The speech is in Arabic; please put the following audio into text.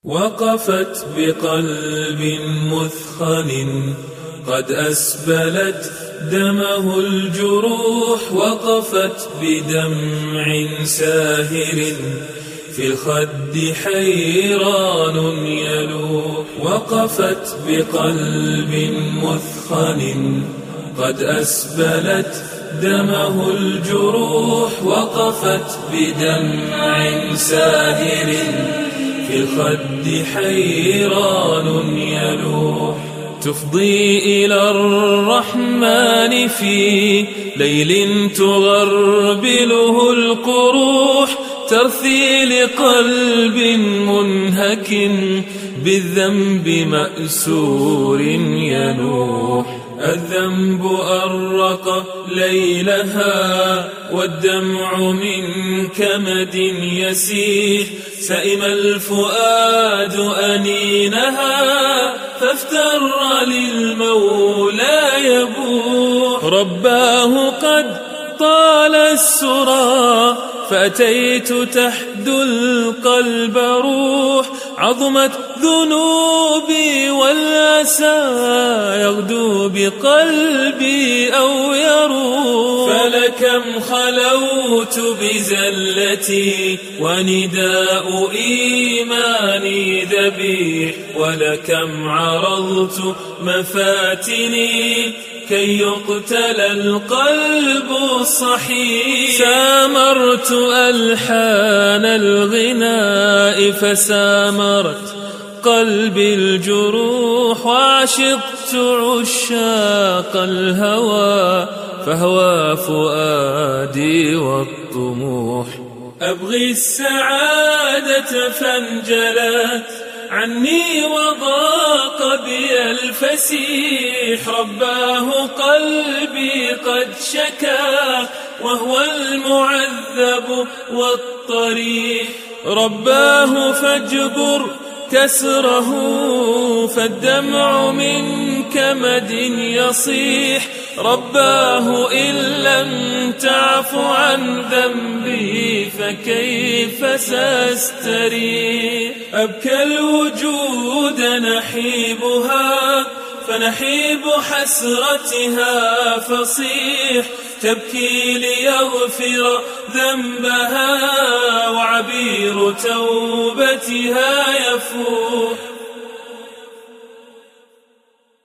وقفت بقلب مثخن قد أسبلت دمه الجروح، وقفت بدمع ساهر في الخد حيران يلوح. وقفت بقلب مثخن قد أسبلت دمه الجروح، وقفت بدمع ساهر في الخد حيران يلوح. تفضي إلى الرحمن في ليل تغربله القروح، ترثي لقلب منهك بالذنب مأسور ينوح. الذنب أرق ليلها والدمع من كمد يسيح، سئم الفؤاد أنينها فافتر للمولى يبوح. رباه قد طال السرى فأتيت تحدو القلب روح، عظمت ذنوبي والأسى يغدو بقلبي أو يروح. فلكم خلوت بزلتي ونداء إيماني ذبيح، ولكم عرضت مفاتني كي يقتل القلب الصحيح. سامرت ألحان الغناء فسامرت قلبي الجروح، وعشقت عشاق الهوى فهوى فؤادي والطموح. أبغي السعادة فانجلت عني وضاق بي الفسيح، رباه قلبي قد شكا وهو المعذب والطريح. رباه فاجبر كسره فالدمع من كمد يصيح، رباه إن لم تعف عن ذنبي فكيف سأستريح. أبكى الوجود نحيبها فنحيب حسرتها فصيح، تبكي ليغفر ذنبها وعبير توبتها يفوح.